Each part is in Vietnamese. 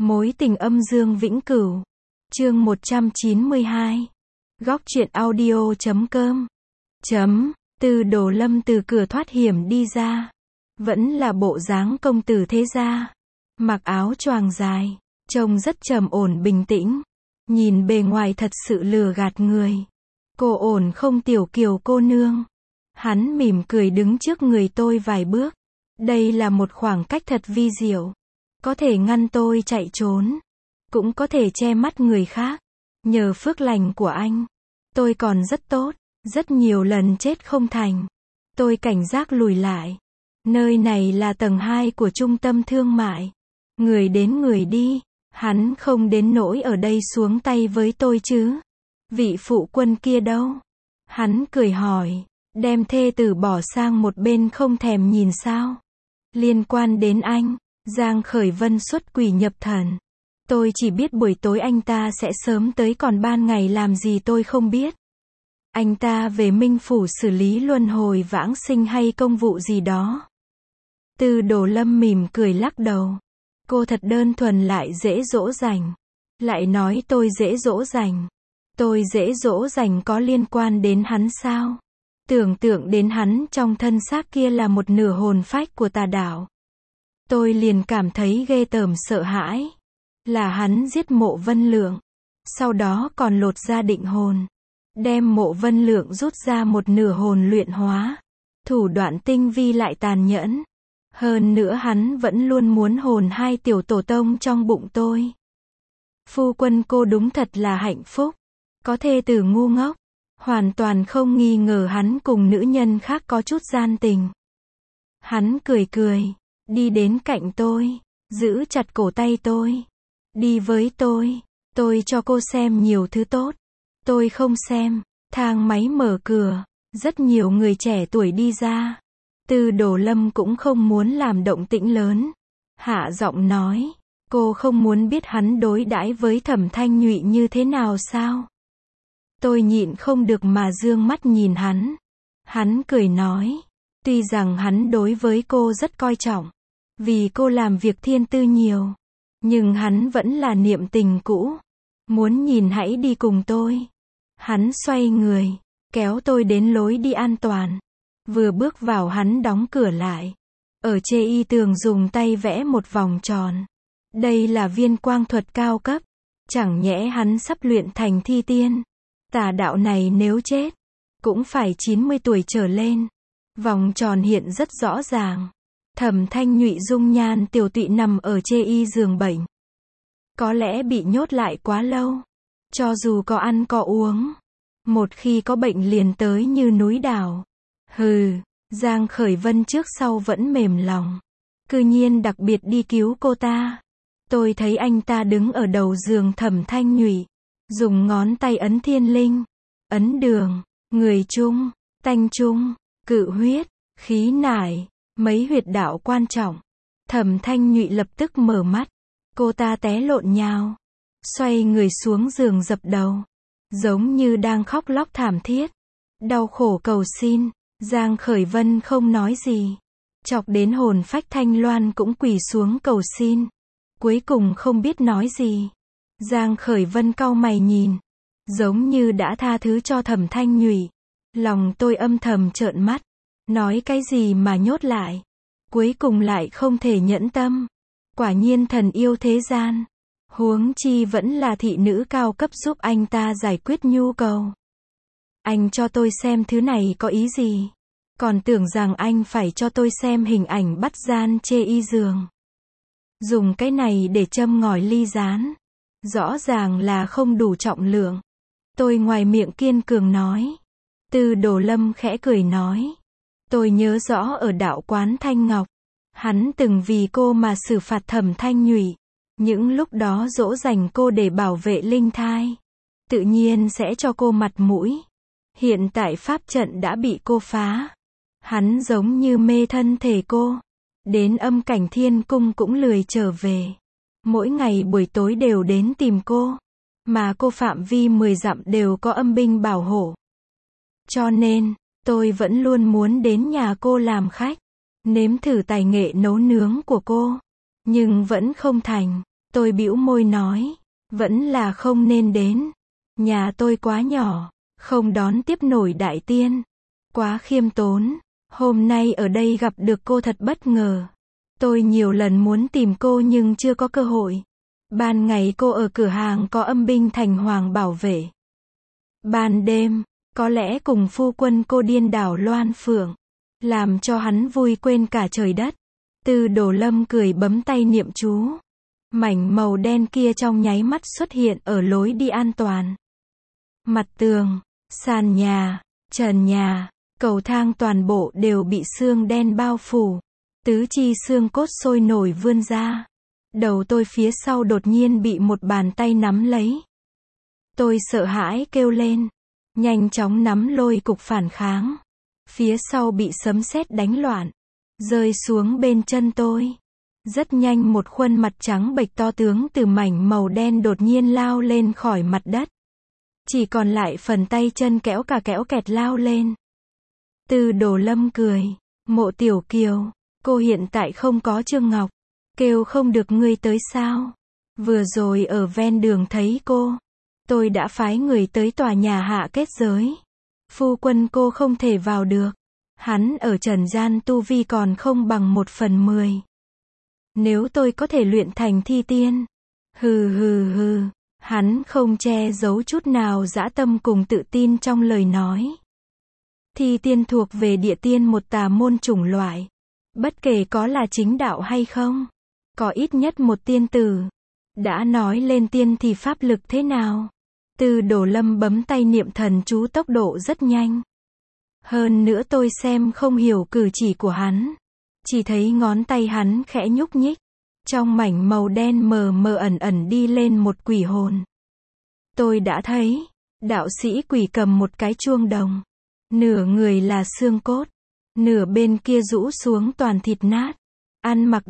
Mối tình âm dương vĩnh cửu. Chương 192. Góc truyện audio.com. Từ Đồ Lâm từ cửa thoát hiểm đi ra. Vẫn là bộ dáng công tử thế gia. Mặc áo choàng dài, trông rất trầm ổn bình tĩnh. Nhìn bề ngoài thật sự lừa gạt người. Cô ổn không tiểu kiều cô nương. Hắn mỉm cười đứng trước người tôi vài bước. Đây là một khoảng cách thật vi diệu. Có thể ngăn tôi chạy trốn. Cũng có thể che mắt người khác. Nhờ phước lành của anh, tôi còn rất tốt. Rất nhiều lần chết không thành. Tôi cảnh giác lùi lại. Nơi này là tầng 2 của trung tâm thương mại. Người đến người đi. Hắn không đến nỗi ở đây xuống tay với tôi chứ. Vị phụ quân kia đâu? Hắn cười hỏi. Đem thê tử bỏ sang một bên không thèm nhìn sao? Liên quan đến anh, Giang Khởi Vân xuất quỷ nhập thần. Tôi chỉ biết buổi tối anh ta sẽ sớm tới, còn ban ngày làm gì tôi không biết. Anh ta về Minh Phủ xử lý luân hồi vãng sinh hay công vụ gì đó. Từ Đồ Lâm mỉm cười lắc đầu. Cô thật đơn thuần lại dễ dỗ dành. Lại nói tôi dễ dỗ dành. Tôi dễ dỗ dành có liên quan đến hắn sao? Tưởng tượng đến hắn trong thân xác kia là một nửa hồn phách của tà đạo. Tôi liền cảm thấy ghê tởm sợ hãi. Là hắn giết Mộ Vân Lượng. Sau đó còn lột ra định hồn. Đem Mộ Vân Lượng rút ra một nửa hồn luyện hóa. Thủ đoạn tinh vi lại tàn nhẫn. Hơn nữa hắn vẫn luôn muốn hồn hai tiểu tổ tông trong bụng tôi. Phu quân cô đúng thật là hạnh phúc. Có thê tử ngu ngốc. Hoàn toàn không nghi ngờ hắn cùng nữ nhân khác có chút gian tình. Hắn cười cười. Đi đến cạnh tôi. Giữ chặt cổ tay tôi. Đi với tôi. Tôi cho cô xem nhiều thứ tốt. Tôi không xem. Thang máy mở cửa. Rất nhiều người trẻ tuổi đi ra. Từ Đồ Lâm cũng không muốn làm động tĩnh lớn. Hạ giọng nói. Cô không muốn biết hắn đối đãi với Thẩm Thanh Nhụy như thế nào sao? Tôi nhịn không được mà dương mắt nhìn hắn. Hắn cười nói. Tuy rằng hắn đối với cô rất coi trọng. Vì cô làm việc thiên tư nhiều. Nhưng hắn vẫn là niệm tình cũ. Muốn nhìn hãy đi cùng tôi. Hắn xoay người. Kéo tôi đến lối đi an toàn. Vừa bước vào hắn đóng cửa lại. Ở chê y tường dùng tay vẽ một vòng tròn. Đây là viên quang thuật cao cấp. Chẳng nhẽ hắn sắp luyện thành thi tiên. Tà đạo này nếu chết, cũng phải 90 tuổi trở lên. Vòng tròn hiện rất rõ ràng. Thẩm Thanh Nhụy dung nhan tiểu tụy nằm ở chê y giường bệnh. Có lẽ bị nhốt lại quá lâu. Cho dù có ăn có uống. Một khi có bệnh liền tới như núi đảo. Hừ, Giang Khởi Vân trước sau vẫn mềm lòng. Cư nhiên đặc biệt đi cứu cô ta. Tôi thấy anh ta đứng ở đầu giường Thẩm Thanh Nhụy. Dùng ngón tay ấn thiên linh, ấn đường, người trung, tanh trung, cự huyết, khí nải, mấy huyệt đạo quan trọng. Thẩm Thanh Nhụy lập tức mở mắt. Cô ta té lộn nhào. Xoay người xuống giường dập đầu. Giống như đang khóc lóc thảm thiết. Đau khổ cầu xin. Giang Khởi Vân không nói gì. Chọc đến hồn phách Thanh Loan cũng quỳ xuống cầu xin. Cuối cùng không biết nói gì. Giang Khởi Vân cau mày nhìn. Giống như đã tha thứ cho Thẩm Thanh Nhụy. Lòng tôi âm thầm trợn mắt. Nói cái gì mà nhốt lại. Cuối cùng lại không thể nhẫn tâm. Quả nhiên thần yêu thế gian. Huống chi vẫn là thị nữ cao cấp giúp anh ta giải quyết nhu cầu. Anh cho tôi xem thứ này có ý gì? Còn tưởng rằng anh phải cho tôi xem hình ảnh bắt gian chê y giường. Dùng cái này để châm ngòi ly gián. Rõ ràng là không đủ trọng lượng. Tôi ngoài miệng kiên cường nói. Từ Đồ Lâm khẽ cười nói. Tôi nhớ rõ ở đạo quán Thanh Ngọc. Hắn từng vì cô mà xử phạt Thẩm Thanh Nhụy. Những lúc đó dỗ dành cô để bảo vệ linh thai. Tự nhiên sẽ cho cô mặt mũi. Hiện tại pháp trận đã bị cô phá. Hắn giống như mê thân thể cô. Đến âm cảnh thiên cung cũng lười trở về. Mỗi ngày buổi tối đều đến tìm cô. Mà cô phạm vi 10 dặm đều có âm binh bảo hộ. Cho nên, tôi vẫn luôn muốn đến nhà cô làm khách. Nếm thử tài nghệ nấu nướng của cô. Nhưng vẫn không thành. Tôi bĩu môi nói, vẫn là không nên đến. Nhà tôi quá nhỏ, không đón tiếp nổi đại tiên. Quá khiêm tốn. Hôm nay ở đây gặp được cô thật bất ngờ. Tôi nhiều lần muốn tìm cô nhưng chưa có cơ hội. Ban ngày cô ở cửa hàng có âm binh thành hoàng bảo vệ. Ban đêm, có lẽ cùng phu quân cô điên đảo loan phượng, làm cho hắn vui quên cả trời đất. Từ Đổ Lâm cười bấm tay niệm chú. Mảnh màu đen kia trong nháy mắt xuất hiện ở lối đi an toàn. Mặt tường, sàn nhà, trần nhà, cầu thang toàn bộ đều bị xương đen bao phủ. Tứ chi xương cốt sôi nổi vươn ra. Đầu tôi phía sau đột nhiên bị một bàn tay nắm lấy. Tôi sợ hãi kêu lên. Nhanh chóng nắm lôi cục phản kháng. Phía sau bị sấm sét đánh loạn. Rơi xuống bên chân tôi. Rất nhanh một khuôn mặt trắng bệch to tướng từ mảnh màu đen đột nhiên lao lên khỏi mặt đất. Chỉ còn lại phần tay chân kéo kẹt lao lên. Từ Đổ Lâm cười. Mộ Tiểu Kiều, cô hiện tại không có Trương Ngọc. Kêu không được ngươi tới sao? Vừa rồi ở ven đường thấy cô. Tôi đã phái người tới tòa nhà hạ kết giới. Phu quân cô không thể vào được. Hắn ở trần gian tu vi còn không bằng 1/10. Nếu tôi có thể luyện thành thi tiên. Hừ hừ hừ. Hắn không che giấu chút nào dã tâm cùng tự tin trong lời nói. Thi tiên thuộc về địa tiên một tà môn chủng loại. Bất kể có là chính đạo hay không, có ít nhất một tiên tử. Đã nói lên tiên thì pháp lực thế nào? Từ Đổ Lâm bấm tay niệm thần chú tốc độ rất nhanh. Hơn nữa tôi xem không hiểu cử chỉ của hắn. Chỉ thấy ngón tay hắn khẽ nhúc nhích. Trong mảnh màu đen mờ mờ ẩn đi lên một quỷ hồn. Tôi đã thấy, đạo sĩ quỷ cầm một cái chuông đồng. Nửa người là xương cốt. Nửa bên kia rũ xuống toàn thịt nát. Ăn mặc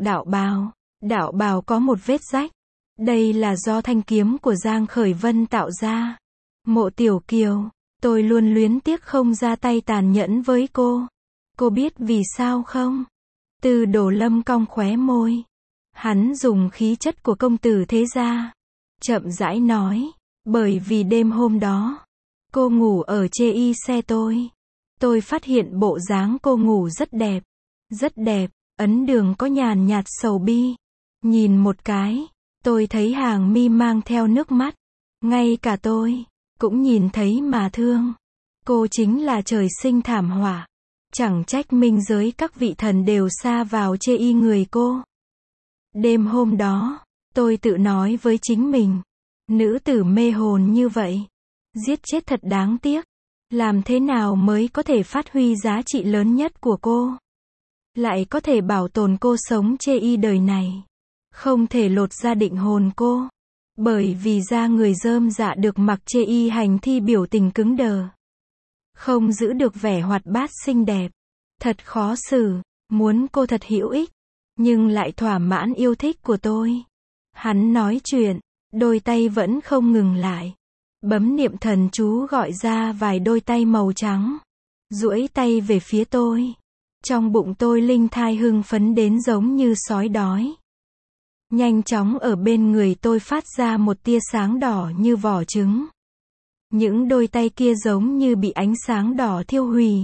đạo bào có một vết rách. Đây là do thanh kiếm của Giang Khởi Vân tạo ra. Mộ Tiểu Kiều, tôi luôn luyến tiếc không ra tay tàn nhẫn với cô. Cô biết vì sao không? Từ Đổ Lâm cong khóe môi. Hắn dùng khí chất của công tử thế gia. Chậm rãi nói, bởi vì đêm hôm đó, cô ngủ ở chê xe tôi. Tôi phát hiện bộ dáng cô ngủ rất đẹp. Rất đẹp, ấn đường có nhàn nhạt sầu bi. Nhìn một cái, tôi thấy hàng mi mang theo nước mắt. Ngay cả tôi, cũng nhìn thấy mà thương. Cô chính là trời sinh thảm họa. Chẳng trách minh giới các vị thần đều sa vào chê người cô. Đêm hôm đó, tôi tự nói với chính mình. Nữ tử mê hồn như vậy. Giết chết thật đáng tiếc. Làm thế nào mới có thể phát huy giá trị lớn nhất của cô? Lại có thể bảo tồn cô sống chê đời này. Không thể lột ra định hồn cô. Bởi vì da người rơm dạ được mặc chê hành thi biểu tình cứng đờ. Không giữ được vẻ hoạt bát xinh đẹp. Thật khó xử. Muốn cô thật hữu ích. Nhưng lại thỏa mãn yêu thích của tôi. Hắn nói chuyện. Đôi tay vẫn không ngừng lại. Bấm niệm thần chú gọi ra vài đôi tay màu trắng. Duỗi tay về phía tôi. Trong bụng tôi linh thai hưng phấn đến giống như sói đói. Nhanh chóng ở bên người tôi phát ra một tia sáng đỏ như vỏ trứng. Những đôi tay kia giống như bị ánh sáng đỏ thiêu hủy.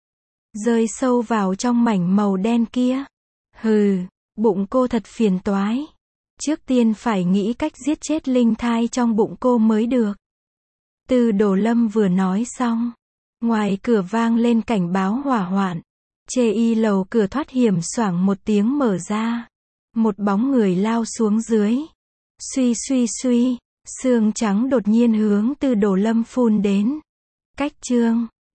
Rơi sâu vào trong mảnh màu đen kia. Hừ, bụng cô thật phiền toái. Trước tiên phải nghĩ cách giết chết linh thai trong bụng cô mới được. Từ Đổ Lâm vừa nói xong. Ngoài cửa vang lên cảnh báo hỏa hoạn. Chê lầu cửa thoát hiểm xoảng một tiếng mở ra. Một bóng người lao xuống dưới. Suy suy suy, xương trắng đột nhiên hướng Từ Đổ Lâm phun đến. Cách chương